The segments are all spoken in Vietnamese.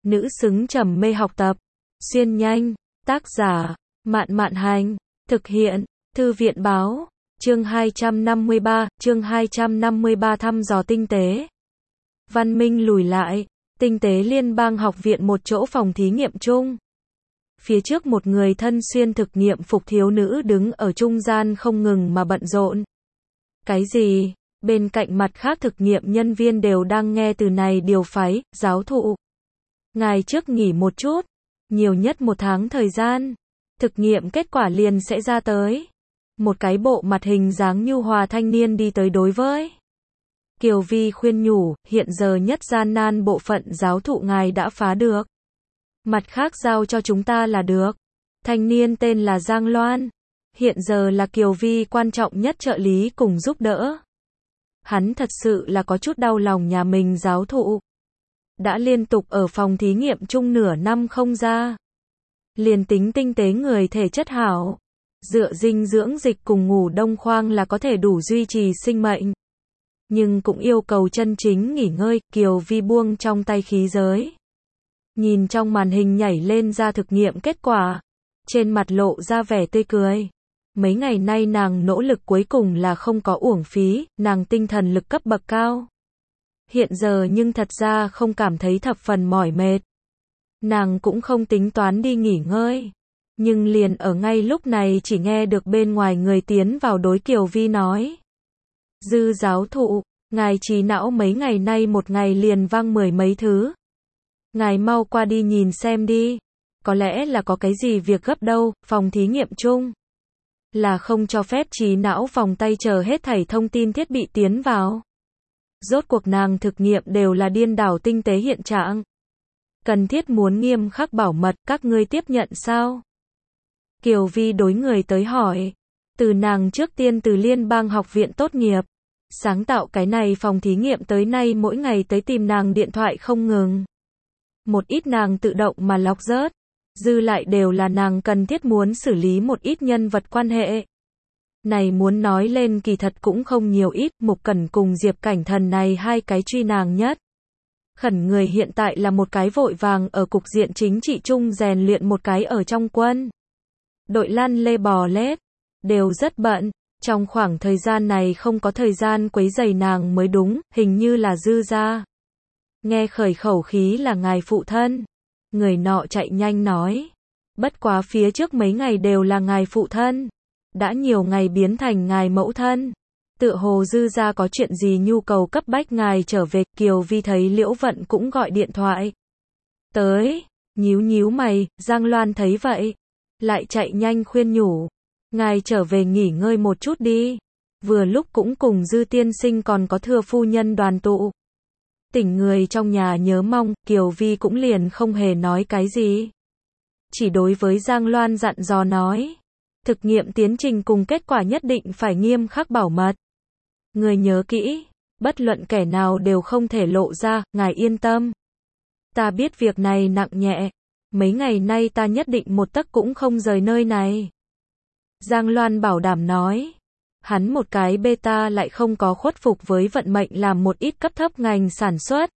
nữ xứng trầm mê học tập. Xuyên nhanh, tác giả, Mạn Mạn Hành, thực hiện, Thư viện Báo, chương 253 thăm dò tinh tế. Văn minh lùi lại, tinh tế liên bang học viện một chỗ phòng thí nghiệm chung. Phía trước một người thân xuyên thực nghiệm phục thiếu nữ đứng ở trung gian không ngừng mà bận rộn. Cái gì? Bên cạnh mặt khác thực nghiệm nhân viên đều đang nghe từ này điều phái, giáo thụ. Ngài trước nghỉ một chút, nhiều nhất 1 tháng thời gian. Thực nghiệm kết quả liền sẽ ra tới. Một cái bộ mặt hình dáng nhu hòa thanh niên đi tới đối với Kiều Vi khuyên nhủ, hiện giờ nhất gian nan bộ phận giáo thụ ngài đã phá được. Mặt khác giao cho chúng ta là được. Thanh niên tên là Giang Loan. Hiện giờ là Kiều Vi quan trọng nhất trợ lý cùng giúp đỡ. Hắn thật sự là có chút đau lòng nhà mình giáo thụ. Đã liên tục ở phòng thí nghiệm chung nửa năm không ra. Liền tính tinh tế người thể chất hảo. Dựa dinh dưỡng dịch cùng ngủ đông khoang là có thể đủ duy trì sinh mệnh. Nhưng cũng yêu cầu chân chính nghỉ ngơi, Kiều Vi buông trong tay khí giới. Nhìn trong màn hình nhảy lên ra thực nghiệm kết quả. Trên mặt lộ ra vẻ tươi cười. Mấy ngày nay nàng nỗ lực cuối cùng là không có uổng phí, nàng tinh thần lực cấp bậc cao. Hiện giờ nhưng thật ra không cảm thấy thập phần mỏi mệt. Nàng cũng không tính toán đi nghỉ ngơi. Nhưng liền ở ngay lúc này chỉ nghe được bên ngoài người tiến vào đối Kiều Vi nói. Dư giáo thụ, ngài trí não mấy ngày nay một ngày liền vang 10 mấy thứ. Ngài mau qua đi nhìn xem đi. Có lẽ là có cái gì việc gấp đâu, phòng thí nghiệm chung. Là không cho phép trí não vòng tay chờ hết thảy thông tin thiết bị tiến vào. Rốt cuộc nàng thực nghiệm đều là điên đảo tinh tế hiện trạng. Cần thiết muốn nghiêm khắc bảo mật, các ngươi tiếp nhận sao? Kiều Vi đối người tới hỏi. Từ nàng trước tiên từ liên bang học viện tốt nghiệp. Sáng tạo cái này phòng thí nghiệm tới nay mỗi ngày tới tìm nàng điện thoại không ngừng. Một ít nàng tự động mà lọc rớt. Dư lại đều là nàng cần thiết muốn xử lý một ít nhân vật quan hệ. Này muốn nói lên kỳ thật cũng không nhiều ít, Mục Cẩn cùng Diệp Cảnh Thần này hai cái truy nàng nhất. Khẩn người hiện tại là một cái vội vàng ở cục diện chính trị chung rèn luyện một cái ở trong quân. Đội lăn lê bò lết, đều rất bận, trong khoảng thời gian này không có thời gian quấy rầy nàng mới đúng, hình như là Dư gia. Nghe khởi khẩu khí là ngài phụ thân. Người nọ chạy nhanh nói. Bất quá phía trước mấy ngày đều là ngài phụ thân. Đã nhiều ngày biến thành ngài mẫu thân. Tựa hồ Dư gia có chuyện gì nhu cầu cấp bách ngài trở về. Kiều Vi thấy Liễu Vận cũng gọi điện thoại tới, nhíu nhíu mày. Giang Loan thấy vậy, lại chạy nhanh khuyên nhủ. Ngài trở về nghỉ ngơi một chút đi. Vừa lúc cũng cùng Dư tiên sinh còn có Thừa phu nhân đoàn tụ. Tỉnh người trong nhà nhớ mong, Kiều Vi cũng liền không hề nói cái gì. Chỉ đối với Giang Loan dặn dò nói. Thực nghiệm tiến trình cùng kết quả nhất định phải nghiêm khắc bảo mật. Người nhớ kỹ, bất luận kẻ nào đều không thể lộ ra, ngài yên tâm. Ta biết việc này nặng nhẹ. Mấy ngày nay ta nhất định một tấc cũng không rời nơi này. Giang Loan bảo đảm nói. Hắn một cái beta lại không có khuất phục với vận mệnh làm một ít cấp thấp ngành sản xuất.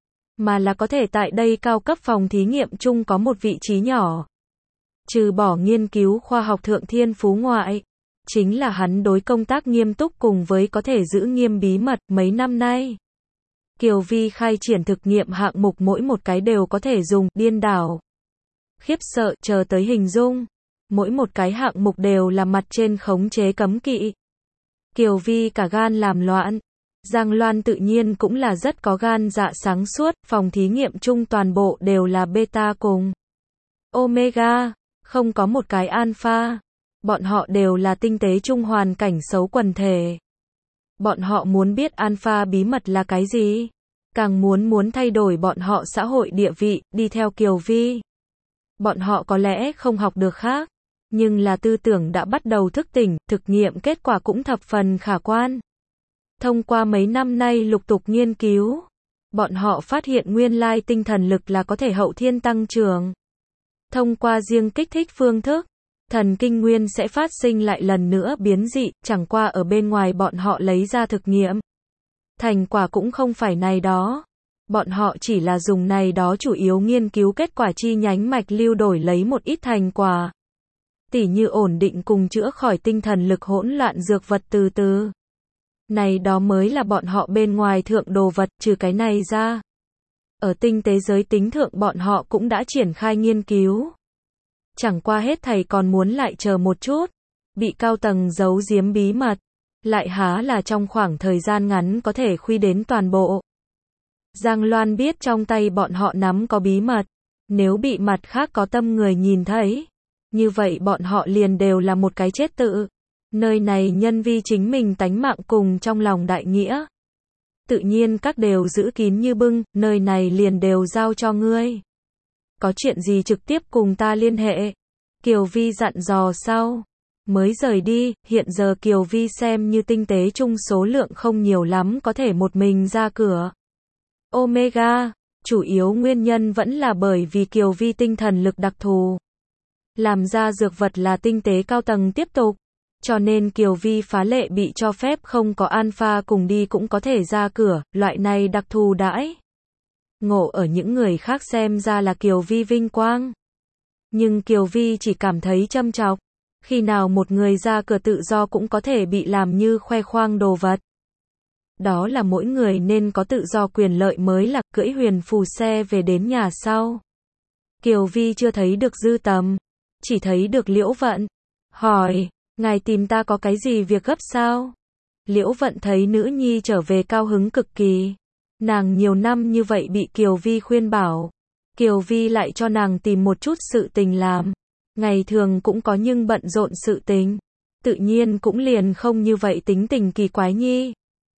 Mà là có thể tại đây cao cấp phòng thí nghiệm chung có một vị trí nhỏ. Trừ bỏ nghiên cứu khoa học thượng thiên phú ngoại. Chính là hắn đối công tác nghiêm túc cùng với có thể giữ nghiêm bí mật mấy năm nay. Kiều Vi khai triển thực nghiệm hạng mục mỗi một cái đều có thể dùng điên đảo. Khiếp sợ chờ tới hình dung. Mỗi một cái hạng mục đều là mặt trên khống chế cấm kỵ. Kiều Vi cả gan làm loạn. Giang Loan tự nhiên cũng là rất có gan dạ sáng suốt, phòng thí nghiệm chung toàn bộ đều là beta cùng omega, không có một cái alpha. Bọn họ đều là tinh tế chung hoàn cảnh xấu quần thể. Bọn họ muốn biết alpha bí mật là cái gì, càng muốn thay đổi bọn họ xã hội địa vị, đi theo Kiều Vi. Bọn họ có lẽ không học được khác. Nhưng là tư tưởng đã bắt đầu thức tỉnh, thực nghiệm kết quả cũng thập phần khả quan. Thông qua mấy năm nay lục tục nghiên cứu, bọn họ phát hiện nguyên lai tinh thần lực là có thể hậu thiên tăng trưởng. Thông qua riêng kích thích phương thức, thần kinh nguyên sẽ phát sinh lại lần nữa biến dị, chẳng qua ở bên ngoài bọn họ lấy ra thực nghiệm. Thành quả cũng không phải này đó. Bọn họ chỉ là dùng này đó chủ yếu nghiên cứu kết quả chi nhánh mạch lưu đổi lấy một ít thành quả. Tỉ như ổn định cùng chữa khỏi tinh thần lực hỗn loạn dược vật từ từ. Này đó mới là bọn họ bên ngoài thượng đồ vật, trừ cái này ra. Ở tinh tế giới tính thượng bọn họ cũng đã triển khai nghiên cứu. Chẳng qua hết thầy còn muốn lại chờ một chút. Bị cao tầng giấu giếm bí mật. Lại há là trong khoảng thời gian ngắn có thể khuy đến toàn bộ. Giang Loan biết trong tay bọn họ nắm có bí mật. Nếu bị mặt khác có tâm người nhìn thấy. Như vậy bọn họ liền đều là một cái chết tự. Nơi này nhân vi chính mình tánh mạng cùng trong lòng đại nghĩa. Tự nhiên các đều giữ kín như bưng, nơi này liền đều giao cho ngươi. Có chuyện gì trực tiếp cùng ta liên hệ. Kiều Vi dặn dò sau. Mới rời đi, hiện giờ Kiều Vi xem như tinh tế chung số lượng không nhiều lắm có thể một mình ra cửa. Omega, chủ yếu nguyên nhân vẫn là bởi vì Kiều Vi tinh thần lực đặc thù. Làm ra dược vật là tinh tế cao tầng tiếp tục. Cho nên Kiều Vi phá lệ bị cho phép không có alpha cùng đi cũng có thể ra cửa, loại này đặc thù đãi. Ngộ ở những người khác xem ra là Kiều Vi vinh quang. Nhưng Kiều Vi chỉ cảm thấy châm chọc. Khi nào một người ra cửa tự do cũng có thể bị làm như khoe khoang đồ vật. Đó là mỗi người nên có tự do quyền lợi mới là cưỡi huyền phù xe về đến nhà sau. Kiều Vi chưa thấy được Dư Tầm. Chỉ thấy được Liễu Vận. Hỏi, ngài tìm ta có cái gì việc gấp sao? Liễu Vận thấy nữ nhi trở về cao hứng cực kỳ. Nàng nhiều năm như vậy bị Kiều Vi khuyên bảo. Kiều Vi lại cho nàng tìm một chút sự tình làm. Ngày thường cũng có nhưng bận rộn sự tình. Tự nhiên cũng liền không như vậy tính tình kỳ quái nhi.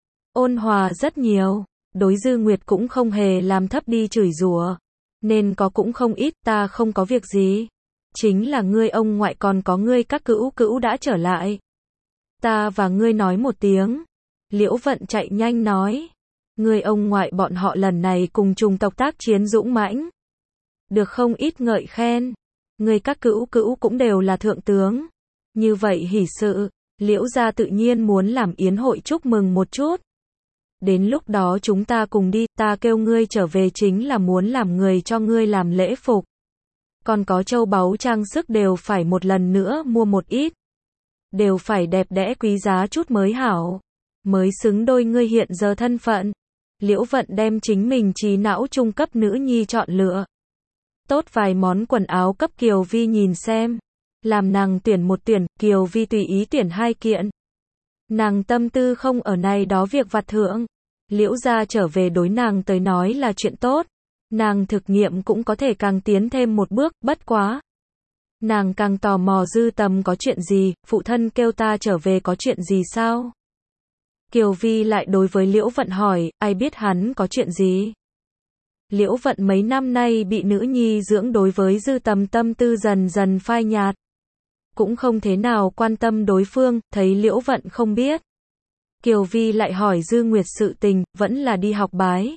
Ôn hòa rất nhiều. Đối Dư Nguyệt cũng không hề làm thấp đi chửi rủa. Nên có cũng không ít, ta không có việc gì. Chính là ngươi ông ngoại còn có ngươi các cữu cữu đã trở lại. Ta và ngươi nói một tiếng. Liễu Vận chạy nhanh nói. Ngươi ông ngoại bọn họ lần này cùng chủng tộc tác chiến dũng mãnh. Được không ít ngợi khen. Ngươi các cữu cữu cũng đều là thượng tướng. Như vậy hỉ sự, Liễu gia tự nhiên muốn làm yến hội chúc mừng một chút. Đến lúc đó chúng ta cùng đi, ta kêu ngươi trở về chính là muốn làm người cho ngươi làm lễ phục. Còn có châu báu trang sức đều phải một lần nữa mua một ít. Đều phải đẹp đẽ quý giá chút mới hảo. Mới xứng đôi ngươi hiện giờ thân phận. Liễu Vận đem chính mình trí não trung cấp nữ nhi chọn lựa. Tốt vài món quần áo cấp Kiều Vi nhìn xem. Làm nàng tuyển một tuyển, Kiều Vi tùy ý tuyển 2 kiện. Nàng tâm tư không ở này đó việc vặt thượng. Liễu gia trở về đối nàng tới nói là chuyện tốt. Nàng thực nghiệm cũng có thể càng tiến thêm một bước, bất quá. Nàng càng tò mò Dư Tầm có chuyện gì, phụ thân kêu ta trở về có chuyện gì sao? Kiều Vi lại đối với Liễu Vận hỏi, ai biết hắn có chuyện gì? Liễu Vận mấy năm nay bị nữ nhi dưỡng đối với Dư Tầm tâm tư dần dần phai nhạt. Cũng không thế nào quan tâm đối phương, thấy Liễu Vận không biết. Kiều Vi lại hỏi Dư Nguyệt sự tình, vẫn là đi học bái.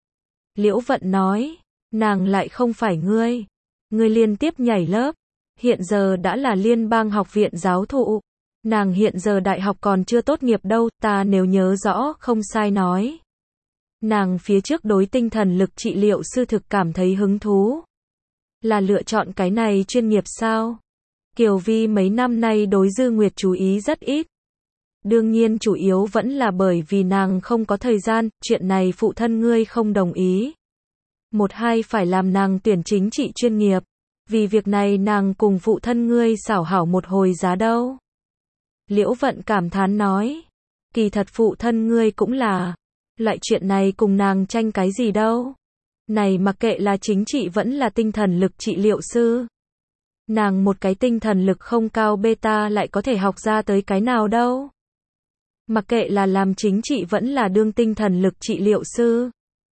Liễu Vận nói, nàng lại không phải ngươi. Ngươi liên tiếp nhảy lớp. Hiện giờ đã là liên bang học viện giáo thụ. Nàng hiện giờ đại học còn chưa tốt nghiệp đâu, ta nếu nhớ rõ, không sai nói. Nàng phía trước đối tinh thần lực trị liệu sư thực cảm thấy hứng thú. Là lựa chọn cái này chuyên nghiệp sao? Kiều Vi mấy năm nay đối Dư Nguyệt chú ý rất ít. Đương nhiên chủ yếu vẫn là bởi vì nàng không có thời gian, chuyện này phụ thân ngươi không đồng ý. Một hai phải làm nàng tuyển chính trị chuyên nghiệp. Vì việc này nàng cùng phụ thân ngươi xảo hảo một hồi giá đâu. Liễu Vận cảm thán nói. Kỳ thật phụ thân ngươi cũng là. Loại chuyện này cùng nàng tranh cái gì đâu. Này mặc kệ là chính trị vẫn là tinh thần lực trị liệu sư. Nàng một cái tinh thần lực không cao beta lại có thể học ra tới cái nào đâu. Mặc kệ là làm chính trị vẫn là đương tinh thần lực trị liệu sư.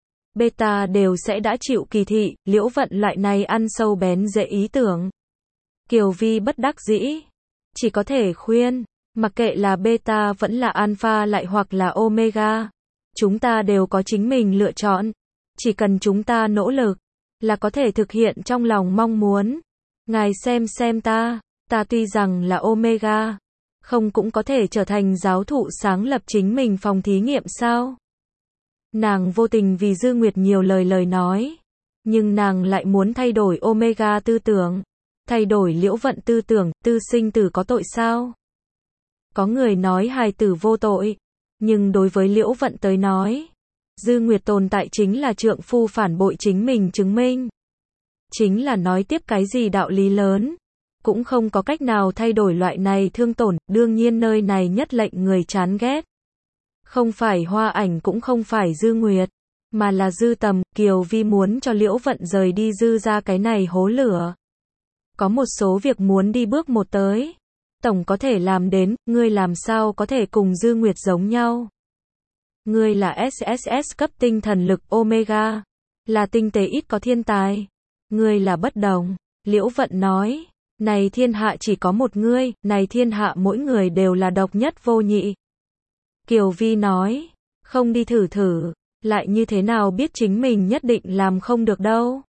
Beta đều sẽ đã chịu kỳ thị, Liễu Vận loại này ăn sâu bén dễ ý tưởng. Kiều Vi bất đắc dĩ. Chỉ có thể khuyên, mặc kệ là beta vẫn là alpha lại hoặc là omega. Chúng ta đều có chính mình lựa chọn. Chỉ cần chúng ta nỗ lực, là có thể thực hiện trong lòng mong muốn. Ngài xem ta tuy rằng là omega. Không cũng có thể trở thành giáo thụ sáng lập chính mình phòng thí nghiệm sao? Nàng vô tình vì Dư Nguyệt nhiều lời nói. Nhưng nàng lại muốn thay đổi Omega tư tưởng. Thay đổi Liễu Vận tư tưởng, tư sinh tử có tội sao? Có người nói hài tử vô tội. Nhưng đối với Liễu Vận tới nói, Dư Nguyệt tồn tại chính là trượng phu phản bội chính mình chứng minh. Chính là nói tiếp cái gì đạo lý lớn. Cũng không có cách nào thay đổi loại này thương tổn, đương nhiên nơi này nhất lệnh người chán ghét. Không phải Hoa Ảnh cũng không phải Dư Nguyệt, mà là Dư Tầm. Kiều Vi muốn cho Liễu Vận rời đi Dư ra cái này hố lửa. Có một số việc muốn đi bước một tới. Tổng có thể làm đến, ngươi làm sao có thể cùng Dư Nguyệt giống nhau. Ngươi là SSS cấp tinh thần lực Omega, là tinh tế ít có thiên tài. Ngươi là bất đồng. Liễu Vận nói, này thiên hạ chỉ có một ngươi, này thiên hạ mỗi người đều là độc nhất vô nhị. Kiều Vi nói, không đi thử thử, lại như thế nào biết chính mình nhất định làm không được đâu.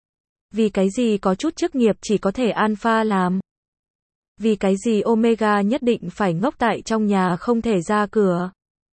Vì cái gì có chút chức nghiệp chỉ có thể Alpha làm. Vì cái gì Omega nhất định phải ngốc tại trong nhà không thể ra cửa.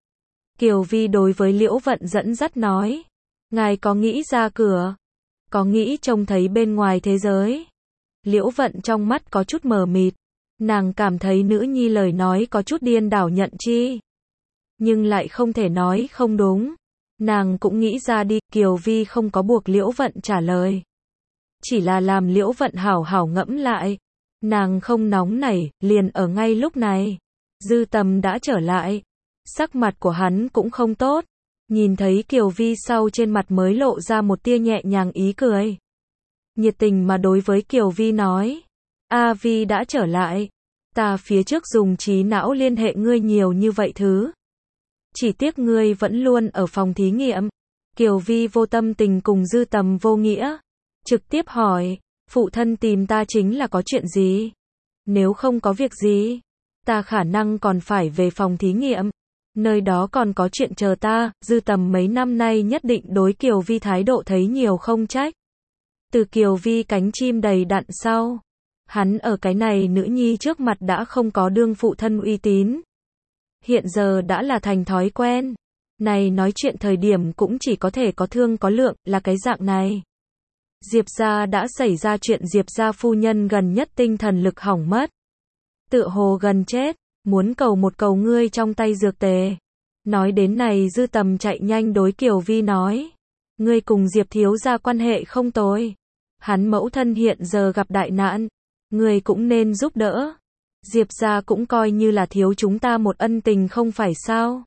Kiều Vi đối với Liễu Vận dẫn dắt nói, ngài có nghĩ ra cửa, có nghĩ trông thấy bên ngoài thế giới. Liễu Vận trong mắt có chút mờ mịt, nàng cảm thấy nữ nhi lời nói có chút điên đảo nhận chi. Nhưng lại không thể nói không đúng. Nàng cũng nghĩ ra đi. Kiều Vi không có buộc Liễu Vận trả lời. Chỉ là làm Liễu Vận hảo hảo ngẫm lại. Nàng không nóng nảy, liền ở ngay lúc này. Dư Tầm đã trở lại. Sắc mặt của hắn cũng không tốt. Nhìn thấy Kiều Vi sau trên mặt mới lộ ra một tia nhẹ nhàng ý cười. Nhiệt tình mà đối với Kiều Vi nói. A Vi đã trở lại. Ta phía trước dùng trí não liên hệ ngươi nhiều như vậy thứ. Chỉ tiếc ngươi vẫn luôn ở phòng thí nghiệm. Kiều Vi vô tâm tình cùng Dư Tầm vô nghĩa. Trực tiếp hỏi, phụ thân tìm ta chính là có chuyện gì? Nếu không có việc gì, ta khả năng còn phải về phòng thí nghiệm. Nơi đó còn có chuyện chờ ta. Dư Tầm mấy năm nay nhất định đối Kiều Vi thái độ thấy nhiều không trách. Từ Kiều Vi cánh chim đầy đặn sau, hắn ở cái này nữ nhi trước mặt đã không có đương phụ thân uy tín. Hiện giờ đã là thành thói quen. Này nói chuyện thời điểm cũng chỉ có thể có thương có lượng, là cái dạng này. Diệp gia đã xảy ra chuyện. Diệp gia phu nhân gần nhất tinh thần lực hỏng mất. Tựa hồ gần chết, muốn cầu một cầu ngươi trong tay dược tề. Nói đến này Dư Tầm chạy nhanh đối Kiều Vi nói. Ngươi cùng Diệp thiếu gia quan hệ không tồi. Hắn mẫu thân hiện giờ gặp đại nạn. Ngươi cũng nên giúp đỡ. Diệp gia cũng coi như là thiếu chúng ta một ân tình không phải sao.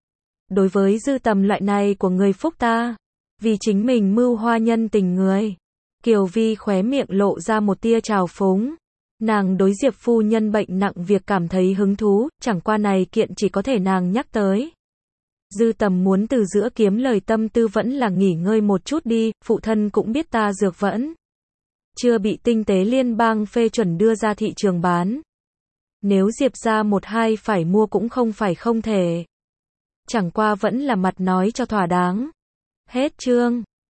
Đối với Dư Tầm loại này của người phúc ta, vì chính mình mưu hoa nhân tình người. Kiều Vi khóe miệng lộ ra một tia trào phúng. Nàng đối Diệp phu nhân bệnh nặng việc cảm thấy hứng thú, chẳng qua này kiện chỉ có thể nàng nhắc tới. Dư Tầm muốn từ giữa kiếm lời tâm tư vẫn là nghỉ ngơi một chút đi, phụ thân cũng biết ta dược vẫn chưa bị tinh tế liên bang phê chuẩn đưa ra thị trường bán. Nếu Diệp gia một hai phải mua cũng không phải không thể. Chẳng qua vẫn là mặt nói cho thỏa đáng. Hết chương.